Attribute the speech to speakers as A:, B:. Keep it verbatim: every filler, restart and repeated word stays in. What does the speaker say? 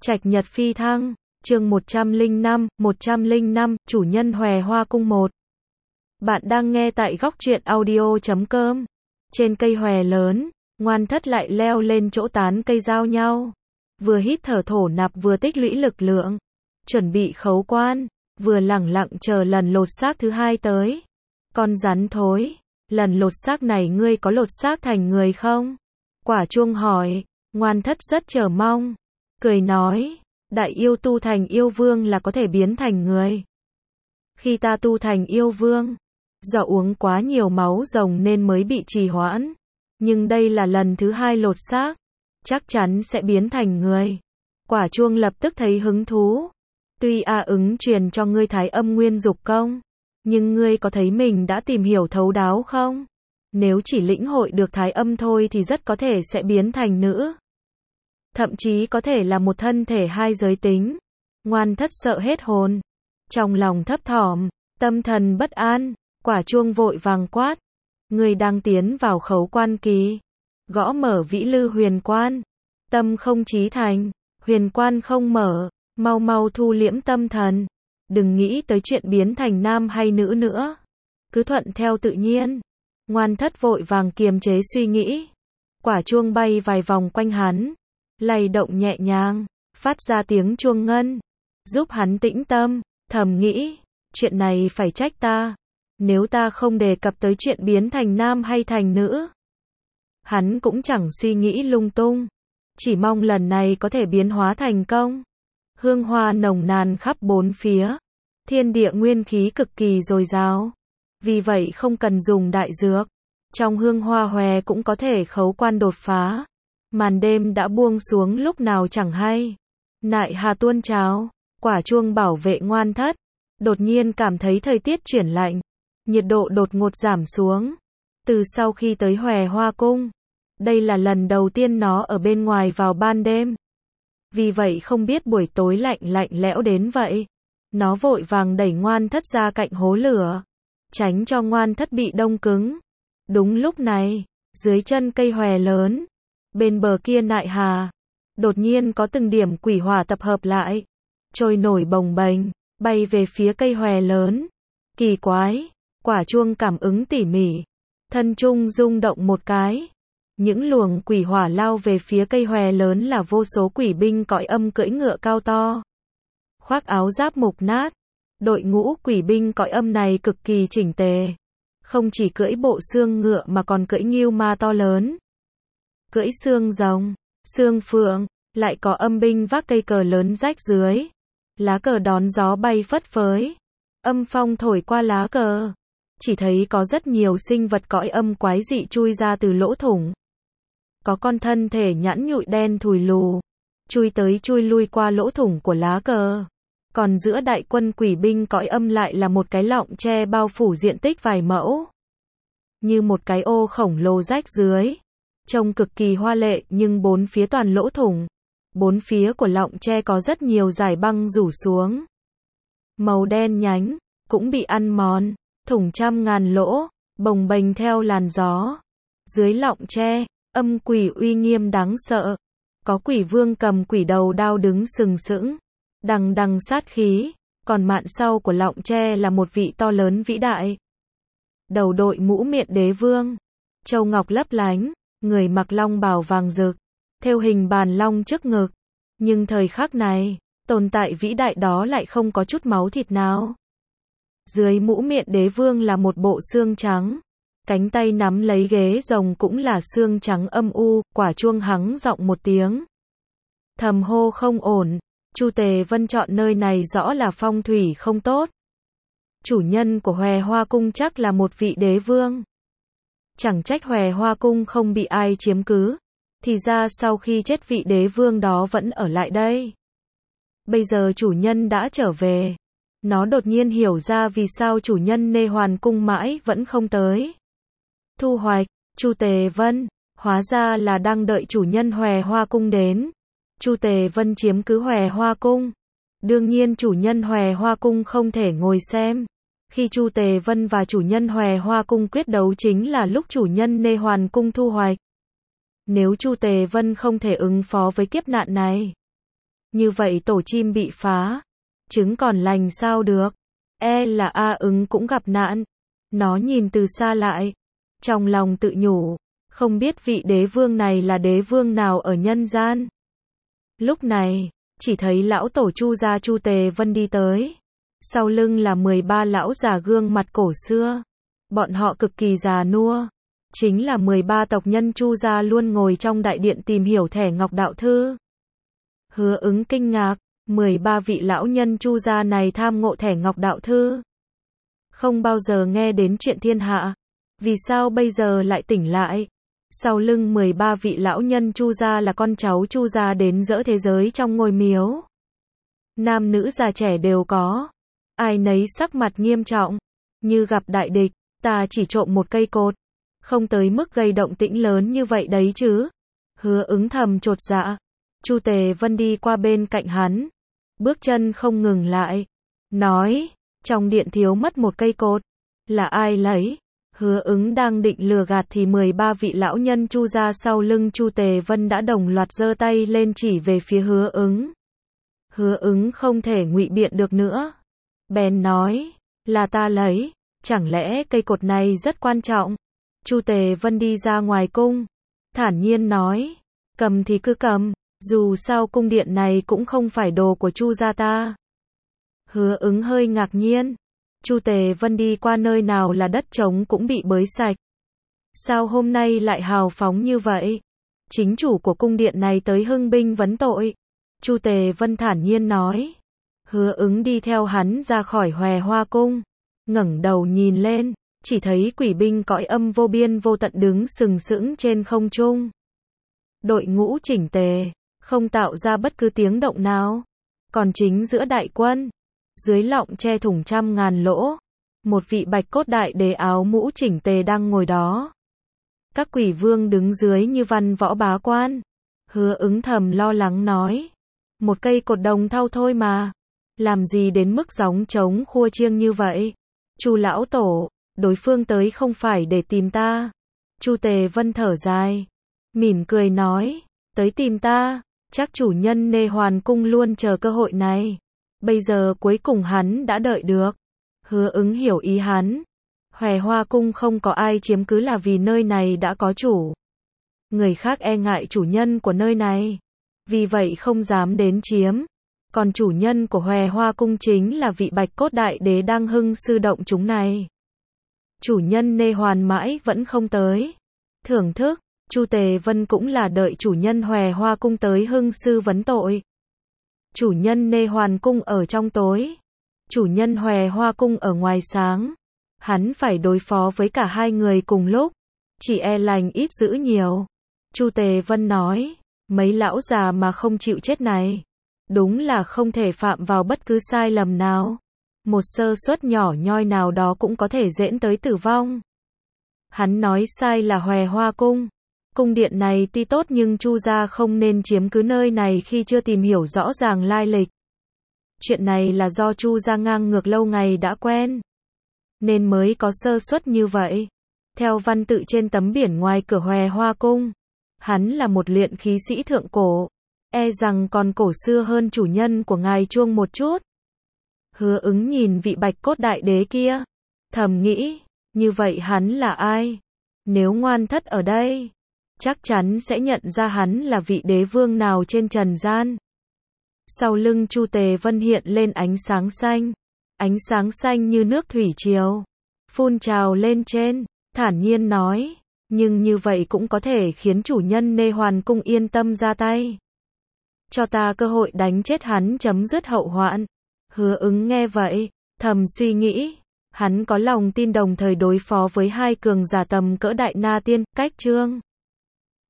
A: Trạch Nhật phi thăng, chương một trăm lẻ năm, một trăm lẻ năm, chủ nhân Hòe Hoa Cung một. Bạn đang nghe tại góc truyện audio chấm com. Trên cây hòe lớn, Ngoan Thất lại leo lên chỗ tán cây giao nhau. Vừa hít thở thổ nạp vừa tích lũy lực lượng. Chuẩn bị khấu quan, vừa lẳng lặng chờ lần lột xác thứ hai tới. Con rắn thối, lần lột xác này ngươi có lột xác thành người không? Quả chuông hỏi, Ngoan Thất rất chờ mong. Cười nói, đại yêu tu thành yêu vương là có thể biến thành người. Khi ta tu thành yêu vương, do uống quá nhiều máu rồng nên mới bị trì hoãn. Nhưng đây là lần thứ hai lột xác, chắc chắn sẽ biến thành người. Quả chuông lập tức thấy hứng thú. Tuy A ứng truyền cho ngươi thái âm nguyên dục công, nhưng ngươi có thấy mình đã tìm hiểu thấu đáo không? Nếu chỉ lĩnh hội được thái âm thôi thì rất có thể sẽ biến thành nữ. Thậm chí có thể là một thân thể hai giới tính. Ngoan Thất sợ hết hồn. Trong lòng thấp thỏm, tâm thần bất an, quả chuông vội vàng quát. Người đang tiến vào khấu quan kỳ. Gõ mở vĩ lư huyền quan. Tâm không chí thành, huyền quan không mở, mau mau thu liễm tâm thần. Đừng nghĩ tới chuyện biến thành nam hay nữ nữa. Cứ thuận theo tự nhiên. Ngoan Thất vội vàng kiềm chế suy nghĩ. Quả chuông bay vài vòng quanh hắn, lay động nhẹ nhàng, phát ra tiếng chuông ngân, giúp hắn tĩnh tâm, thầm nghĩ, chuyện này phải trách ta, nếu ta không đề cập tới chuyện biến thành nam hay thành nữ. Hắn cũng chẳng suy nghĩ lung tung, chỉ mong lần này có thể biến hóa thành công. Hương hoa nồng nàn khắp bốn phía, thiên địa nguyên khí cực kỳ dồi dào, vì vậy không cần dùng đại dược, trong hương hoa hòe cũng có thể khấu quan đột phá. Màn đêm đã buông xuống lúc nào chẳng hay. Nại hà tuôn trào, quả chuông bảo vệ Ngoan Thất. Đột nhiên cảm thấy thời tiết chuyển lạnh. Nhiệt độ đột ngột giảm xuống. Từ sau khi tới Hòe Hoa Cung, đây là lần đầu tiên nó ở bên ngoài vào ban đêm. Vì vậy không biết buổi tối lạnh lạnh lẽo đến vậy. Nó vội vàng đẩy Ngoan Thất ra cạnh hố lửa, tránh cho Ngoan Thất bị đông cứng. Đúng lúc này, dưới chân cây hòe lớn, bên bờ kia nại hà, đột nhiên có từng điểm quỷ hỏa tập hợp lại, trôi nổi bồng bềnh, bay về phía cây hòe lớn. Kỳ quái, quả chuông cảm ứng tỉ mỉ, thân trung rung động một cái. Những luồng quỷ hỏa lao về phía cây hòe lớn là vô số quỷ binh cõi âm cưỡi ngựa cao to, khoác áo giáp mục nát. Đội ngũ quỷ binh cõi âm này cực kỳ chỉnh tề, không chỉ cưỡi bộ xương ngựa mà còn cưỡi ngưu ma to lớn, cưỡi xương rồng, xương phượng, lại có âm binh vác cây cờ lớn rách dưới. Lá cờ đón gió bay phất phới, âm phong thổi qua lá cờ. Chỉ thấy có rất nhiều sinh vật cõi âm quái dị chui ra từ lỗ thủng. Có con thân thể nhẵn nhụi đen thùi lù, chui tới chui lui qua lỗ thủng của lá cờ. Còn giữa đại quân quỷ binh cõi âm lại là một cái lọng tre bao phủ diện tích vài mẫu, như một cái ô khổng lồ rách dưới. Trông cực kỳ hoa lệ nhưng bốn phía toàn lỗ thủng. Bốn phía của lọng tre có rất nhiều dải băng rủ xuống. Màu đen nhánh, cũng bị ăn mòn, thủng trăm ngàn lỗ, bồng bềnh theo làn gió. Dưới lọng tre, âm quỷ uy nghiêm đáng sợ. Có quỷ vương cầm quỷ đầu đao đứng sừng sững, đằng đằng sát khí. Còn mạn sau của lọng tre là một vị to lớn vĩ đại. Đầu đội mũ miện đế vương, châu ngọc lấp lánh. Người mặc long bào vàng rực, thêu hình bàn long trước ngực. Nhưng thời khắc này, tồn tại vĩ đại đó lại không có chút máu thịt nào. Dưới mũ miện đế vương là một bộ xương trắng. Cánh tay nắm lấy ghế rồng cũng là xương trắng âm u. Quả chuông hắng giọng một tiếng, thầm hô không ổn. Chu Tề Vân chọn nơi này rõ là phong thủy không tốt. Chủ nhân của Hòe Hoa Cung chắc là một vị đế vương. Chẳng trách Hòe Hoa Cung không bị ai chiếm cứ. Thì ra sau khi chết vị đế vương đó vẫn ở lại đây. Bây giờ chủ nhân đã trở về. Nó đột nhiên hiểu ra vì sao chủ nhân Nê Hoàn Cung mãi vẫn không tới. Thu hoạch, Chu Tề Vân, hóa ra là đang đợi chủ nhân Hòe Hoa Cung đến. Chu Tề Vân chiếm cứ Hòe Hoa Cung. Đương nhiên chủ nhân Hòe Hoa Cung không thể ngồi xem. Khi Chu Tề Vân và chủ nhân Hòe Hoa Cung quyết đấu chính là lúc chủ nhân Nê Hoàn Cung thu hoạch. Nếu Chu Tề Vân không thể ứng phó với kiếp nạn này, Như vậy tổ chim bị phá, trứng còn lành sao được, e là A Ứng cũng gặp nạn. Nó nhìn từ xa lại, trong lòng tự nhủ, không biết vị đế vương này là đế vương nào ở nhân gian. Lúc này, chỉ thấy lão tổ Chu gia Chu Tề Vân đi tới. Sau lưng là mười ba lão già gương mặt cổ xưa. Bọn họ cực kỳ già nua. Chính là mười ba tộc nhân Chu gia luôn ngồi trong đại điện tìm hiểu thẻ ngọc đạo thư. Hứa Ứng kinh ngạc, mười ba vị lão nhân Chu gia này tham ngộ thẻ ngọc đạo thư. Không bao giờ nghe đến chuyện thiên hạ. Vì sao bây giờ lại tỉnh lại? Sau lưng mười ba vị lão nhân Chu gia là con cháu Chu gia đến dỡ thế giới trong ngôi miếu. Nam nữ già trẻ đều có. Ai nấy sắc mặt nghiêm trọng. Như gặp đại địch, ta chỉ trộm một cây cột. Không tới mức gây động tĩnh lớn như vậy đấy chứ. Hứa Ứng thầm chột dạ. Chu Tề Vân đi qua bên cạnh hắn. Bước chân không ngừng lại. Nói, trong điện thiếu mất một cây cột. Là ai lấy? Hứa Ứng đang định lừa gạt thì mười ba vị lão nhân Chu gia sau lưng Chu Tề Vân đã đồng loạt giơ tay lên chỉ về phía Hứa Ứng. Hứa Ứng không thể ngụy biện được nữa. Bèn nói, là ta lấy, chẳng lẽ cây cột này rất quan trọng? Chu Tề Vân đi ra ngoài cung, thản nhiên nói, cầm thì cứ cầm, dù sao cung điện này cũng không phải đồ của Chu gia ta. Hứa Ứng hơi ngạc nhiên. Chu Tề Vân đi qua nơi nào là đất trống cũng bị bới sạch. Sao hôm nay lại hào phóng như vậy? Chính chủ của cung điện này tới hưng binh vấn tội. Chu Tề Vân thản nhiên nói. Hứa Ứng đi theo hắn ra khỏi Hòe Hoa cung, ngẩng đầu nhìn lên, chỉ thấy quỷ binh cõi âm vô biên vô tận đứng sừng sững trên không trung. Đội ngũ chỉnh tề, không tạo ra bất cứ tiếng động nào. Còn chính giữa đại quân, dưới lọng che thủng trăm ngàn lỗ, một vị bạch cốt đại đế áo mũ chỉnh tề đang ngồi đó. Các quỷ vương đứng dưới như văn võ bá quan. Hứa Ứng thầm lo lắng nói, một cây cột đồng thau thôi mà, làm gì đến mức gióng trống khua chiêng như vậy? Chu lão tổ, đối phương tới không phải để tìm ta. Chu Tề Vân thở dài, mỉm cười nói, tới tìm ta, chắc chủ nhân Nê Hoàn cung luôn chờ cơ hội này. Bây giờ cuối cùng hắn đã đợi được. Hứa Ứng hiểu ý hắn. Hòe Hoa cung không có ai chiếm cứ là vì nơi này đã có chủ. Người khác e ngại chủ nhân của nơi này, vì vậy không dám đến chiếm. Còn chủ nhân của Hòe Hoa cung chính là vị bạch cốt đại đế đang hưng sư động chúng này. Chủ nhân Nê Hoàn mãi vẫn không tới. Thưởng thức, Chu Tề Vân cũng là đợi chủ nhân Hòe Hoa cung tới hưng sư vấn tội. Chủ nhân Nê Hoàn cung ở trong tối, chủ nhân Hòe Hoa cung ở ngoài sáng. Hắn phải đối phó với cả hai người cùng lúc, chỉ e lành ít dữ nhiều. Chu Tề Vân nói, mấy lão già mà không chịu chết này, đúng là không thể phạm vào bất cứ sai lầm nào. Một sơ suất nhỏ nhoi nào đó cũng có thể dẫn tới tử vong. Hắn nói sai là Hòe Hoa cung. Cung điện này tuy tốt nhưng Chu gia không nên chiếm cứ nơi này khi chưa tìm hiểu rõ ràng lai lịch. Chuyện này là do Chu gia ngang ngược lâu ngày đã quen, nên mới có sơ suất như vậy. Theo văn tự trên tấm biển ngoài cửa Hòe Hoa cung, hắn là một luyện khí sĩ thượng cổ, e rằng còn cổ xưa hơn chủ nhân của ngài Chuông một chút. Hứa Ứng nhìn vị bạch cốt đại đế kia, thầm nghĩ, như vậy hắn là ai? Nếu ngoan thất ở đây, chắc chắn sẽ nhận ra hắn là vị đế vương nào trên trần gian. Sau lưng Chu Tề Vân hiện lên ánh sáng xanh, ánh sáng xanh như nước thủy triều, phun trào lên trên, thản nhiên nói, nhưng như vậy cũng có thể khiến chủ nhân Nê Hoàn cung yên tâm ra tay. Cho ta cơ hội đánh chết hắn chấm dứt hậu hoạn. Hứa Ứng nghe vậy, thầm suy nghĩ, hắn có lòng tin đồng thời đối phó với hai cường giả tầm cỡ Đại Na Tiên, Cách Trương.